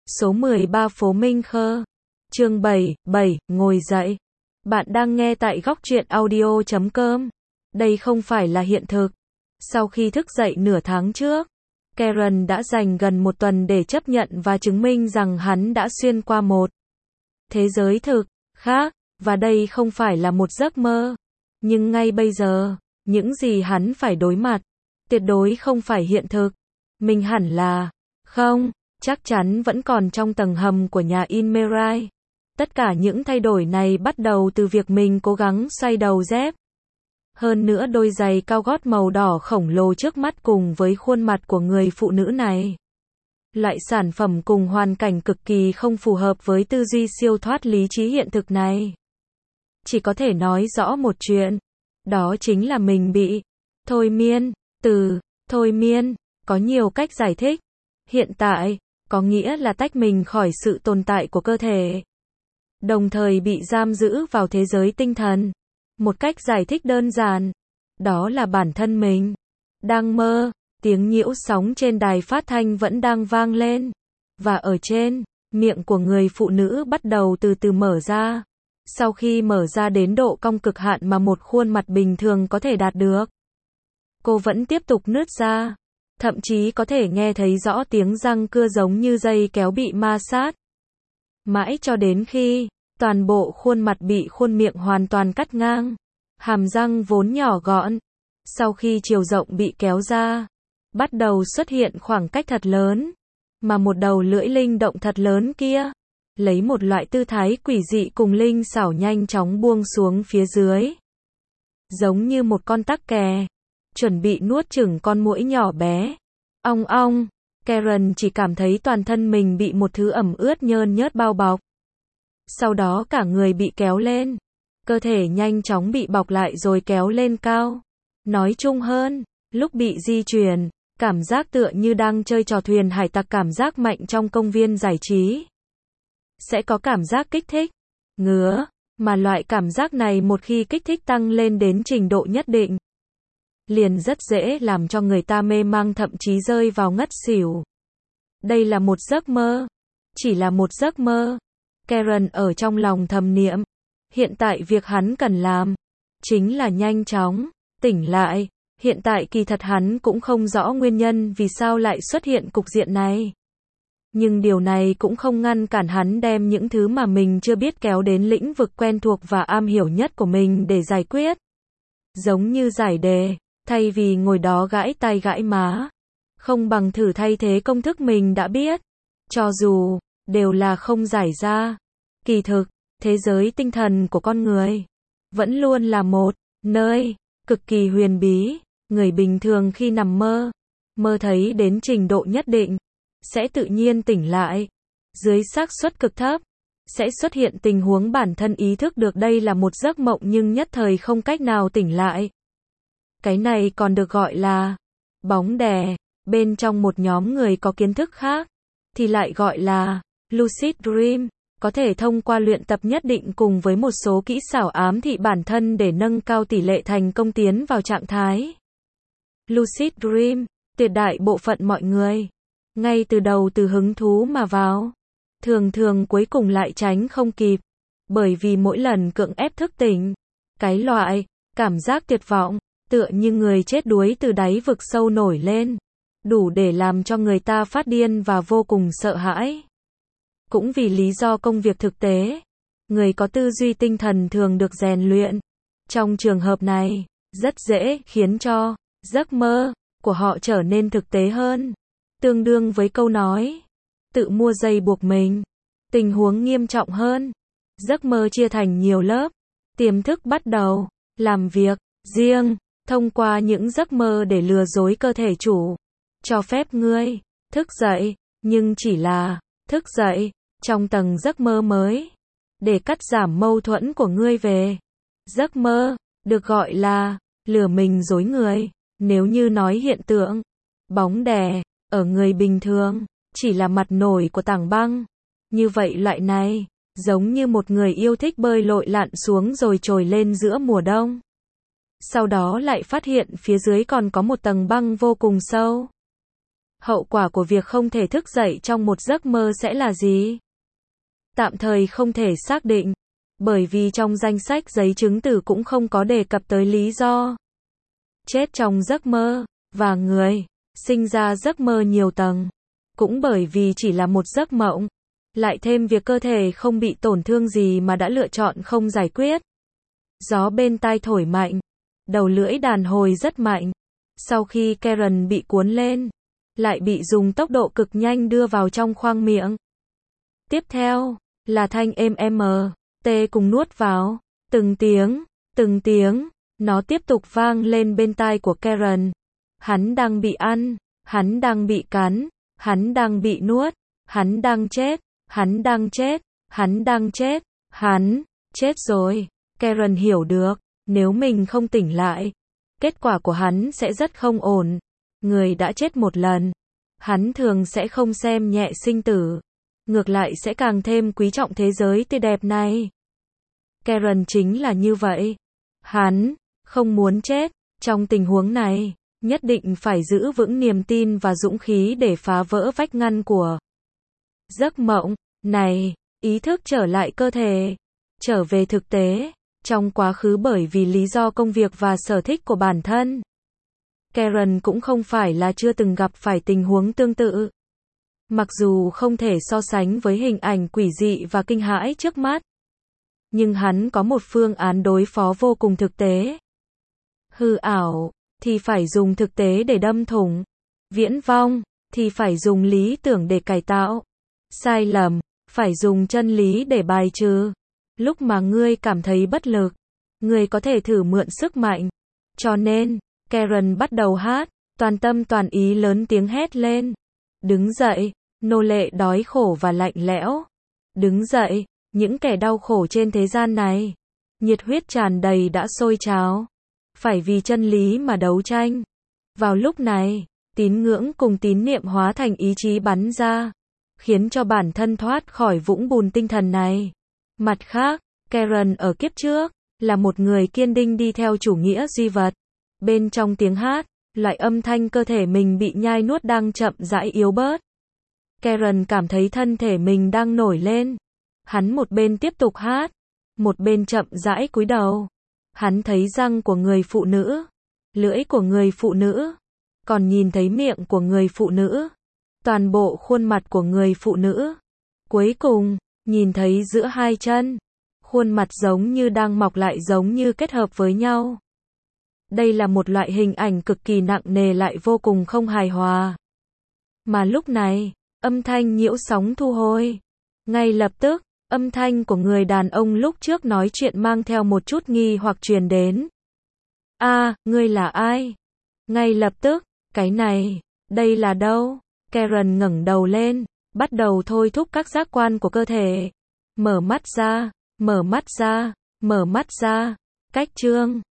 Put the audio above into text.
Số 13 phố Minh Khơ. Chương 7, ngồi dậy. Bạn đang nghe tại góc truyện audio.com. Đây không phải là hiện thực. Sau khi thức dậy nửa tháng trước, Karen đã dành gần một tuần để chấp nhận và chứng minh rằng hắn đã xuyên qua một thế giới thực khác, và đây không phải là một giấc mơ. Nhưng ngay bây giờ, những gì hắn phải đối mặt, tuyệt đối không phải hiện thực. Mình hẳn là, không, chắc chắn vẫn còn trong tầng hầm của nhà in Mirai. Tất cả những thay đổi này bắt đầu từ việc mình cố gắng xoay đầu dép. Hơn nữa đôi giày cao gót màu đỏ khổng lồ trước mắt cùng với khuôn mặt của người phụ nữ này. Loại sản phẩm cùng hoàn cảnh cực kỳ không phù hợp với tư duy siêu thoát lý trí hiện thực này. Chỉ có thể nói rõ một chuyện. Đó chính là mình bị thôi miên. Từ thôi miên có nhiều cách giải thích. Hiện tại có nghĩa là tách mình khỏi sự tồn tại của cơ thể, đồng thời bị giam giữ vào thế giới tinh thần. Một cách giải thích đơn giản, đó là bản thân mình đang mơ. Tiếng nhiễu sóng trên đài phát thanh vẫn đang vang lên, và ở trên, miệng của người phụ nữ bắt đầu từ từ mở ra. Sau khi mở ra đến độ cong cực hạn mà một khuôn mặt bình thường có thể đạt được, cô vẫn tiếp tục nứt ra. Thậm chí có thể nghe thấy rõ tiếng răng cưa giống như dây kéo bị ma sát. Mãi cho đến khi toàn bộ khuôn mặt bị khuôn miệng hoàn toàn cắt ngang. Hàm răng vốn nhỏ gọn, sau khi chiều rộng bị kéo ra, bắt đầu xuất hiện khoảng cách thật lớn. Mà một đầu lưỡi linh động thật lớn kia, lấy một loại tư thái quỷ dị cùng linh xảo nhanh chóng buông xuống phía dưới. Giống như một con tắc kè, chuẩn bị nuốt chửng con muỗi nhỏ bé. Ong ong, Karen chỉ cảm thấy toàn thân mình bị một thứ ẩm ướt nhơn nhớt bao bọc. Sau đó cả người bị kéo lên. Cơ thể nhanh chóng bị bọc lại rồi kéo lên cao. Nói chung hơn, lúc bị di chuyển, cảm giác tựa như đang chơi trò thuyền hải tặc, cảm giác mạnh trong công viên giải trí. Sẽ có cảm giác kích thích, ngứa, mà loại cảm giác này một khi kích thích tăng lên đến trình độ nhất định, liền rất dễ làm cho người ta mê mang, thậm chí rơi vào ngất xỉu. Đây là một giấc mơ. Chỉ là một giấc mơ. Karen ở trong lòng thầm niệm. Hiện tại việc hắn cần làm chính là nhanh chóng tỉnh lại. Hiện tại kỳ thật hắn cũng không rõ nguyên nhân vì sao lại xuất hiện cục diện này. Nhưng điều này cũng không ngăn cản hắn đem những thứ mà mình chưa biết kéo đến lĩnh vực quen thuộc và am hiểu nhất của mình để giải quyết. Giống như giải đề, thay vì ngồi đó gãi tai gãi má, không bằng thử thay thế công thức mình đã biết. Cho dù đều là không giải ra, kỳ thực, thế giới tinh thần của con người vẫn luôn là một nơi cực kỳ huyền bí. Người bình thường khi nằm mơ, mơ thấy đến trình độ nhất định, sẽ tự nhiên tỉnh lại. Dưới xác suất cực thấp, sẽ xuất hiện tình huống bản thân ý thức được đây là một giấc mộng nhưng nhất thời không cách nào tỉnh lại. Cái này còn được gọi là bóng đè. Bên trong một nhóm người có kiến thức khác, thì lại gọi là lucid dream. Có thể thông qua luyện tập nhất định cùng với một số kỹ xảo ám thị bản thân để nâng cao tỷ lệ thành công tiến vào trạng thái lucid dream. Tuyệt đại bộ phận mọi người, ngay từ đầu từ hứng thú mà vào, thường thường cuối cùng lại tránh không kịp. Bởi vì mỗi lần cưỡng ép thức tỉnh, cái loại cảm giác tuyệt vọng, tựa như người chết đuối từ đáy vực sâu nổi lên, đủ để làm cho người ta phát điên và vô cùng sợ hãi. Cũng vì lý do công việc thực tế, người có tư duy tinh thần thường được rèn luyện. Trong trường hợp này, rất dễ khiến cho giấc mơ của họ trở nên thực tế hơn. Tương đương với câu nói, tự mua dây buộc mình. Tình huống nghiêm trọng hơn, giấc mơ chia thành nhiều lớp. Tiềm thức bắt đầu làm việc riêng, thông qua những giấc mơ để lừa dối cơ thể chủ. Cho phép ngươi thức dậy, nhưng chỉ là thức dậy trong tầng giấc mơ mới, để cắt giảm mâu thuẫn của ngươi về giấc mơ, được gọi là lừa mình dối người. Nếu như nói hiện tượng bóng đè ở người bình thường chỉ là mặt nổi của tảng băng, như vậy loại này giống như một người yêu thích bơi lội lặn xuống rồi trồi lên giữa mùa đông, sau đó lại phát hiện phía dưới còn có một tầng băng vô cùng sâu. Hậu quả của việc không thể thức dậy trong một giấc mơ sẽ là gì? Tạm thời không thể xác định, bởi vì trong danh sách giấy chứng tử cũng không có đề cập tới lý do chết trong giấc mơ, và người sinh ra giấc mơ nhiều tầng. Cũng bởi vì chỉ là một giấc mộng, lại thêm việc cơ thể không bị tổn thương gì mà đã lựa chọn không giải quyết. Gió bên tai thổi mạnh, đầu lưỡi đàn hồi rất mạnh. Sau khi Karen bị cuốn lên, lại bị dùng tốc độ cực nhanh đưa vào trong khoang miệng. Tiếp theo, là thanh êm t cùng nuốt vào, từng tiếng, nó tiếp tục vang lên bên tai của Karen. Hắn đang bị ăn, hắn đang bị cắn, hắn đang bị nuốt, hắn đang chết, hắn đang chết, hắn đang chết, hắn chết rồi. Karen hiểu được, nếu mình không tỉnh lại, kết quả của hắn sẽ rất không ổn. Người đã chết một lần, hắn thường sẽ không xem nhẹ sinh tử, ngược lại sẽ càng thêm quý trọng thế giới tươi đẹp này. Karen chính là như vậy. Hắn không muốn chết. Trong tình huống này, nhất định phải giữ vững niềm tin và dũng khí để phá vỡ vách ngăn của giấc mộng này, ý thức trở lại cơ thể, trở về thực tế, trong quá khứ bởi vì lý do công việc và sở thích của bản thân. Karen cũng không phải là chưa từng gặp phải tình huống tương tự. Mặc dù không thể so sánh với hình ảnh quỷ dị và kinh hãi trước mắt, nhưng hắn có một phương án đối phó vô cùng thực tế. Hư ảo thì phải dùng thực tế để đâm thủng, viễn vông thì phải dùng lý tưởng để cải tạo, sai lầm phải dùng chân lý để bài trừ. Lúc mà ngươi cảm thấy bất lực, ngươi có thể thử mượn sức mạnh. Cho nên, Karen bắt đầu hát, toàn tâm toàn ý lớn tiếng hét lên. Đứng dậy, nô lệ đói khổ và lạnh lẽo. Đứng dậy, những kẻ đau khổ trên thế gian này. Nhiệt huyết tràn đầy đã sôi trào. Phải vì chân lý mà đấu tranh. Vào lúc này, tín ngưỡng cùng tín niệm hóa thành ý chí bắn ra, khiến cho bản thân thoát khỏi vũng bùn tinh thần này. Mặt khác, Karen ở kiếp trước, là một người kiên định đi theo chủ nghĩa duy vật. Bên trong tiếng hát, loại âm thanh cơ thể mình bị nhai nuốt đang chậm rãi yếu bớt. Karen cảm thấy thân thể mình đang nổi lên. Hắn một bên tiếp tục hát, một bên chậm rãi cúi đầu. Hắn thấy răng của người phụ nữ, lưỡi của người phụ nữ, còn nhìn thấy miệng của người phụ nữ, toàn bộ khuôn mặt của người phụ nữ. Cuối cùng, nhìn thấy giữa hai chân, khuôn mặt giống như đang mọc lại, giống như kết hợp với nhau. Đây là một loại hình ảnh cực kỳ nặng nề lại vô cùng không hài hòa. Mà lúc này, âm thanh nhiễu sóng thu hồi. Ngay lập tức, âm thanh của người đàn ông lúc trước nói chuyện mang theo một chút nghi hoặc truyền đến. Ngươi là ai? Ngay lập tức, cái này, đây là đâu? Karen ngẩng đầu lên, bắt đầu thôi thúc các giác quan của cơ thể. Mở mắt ra, mở mắt ra, mở mắt ra. Cách chương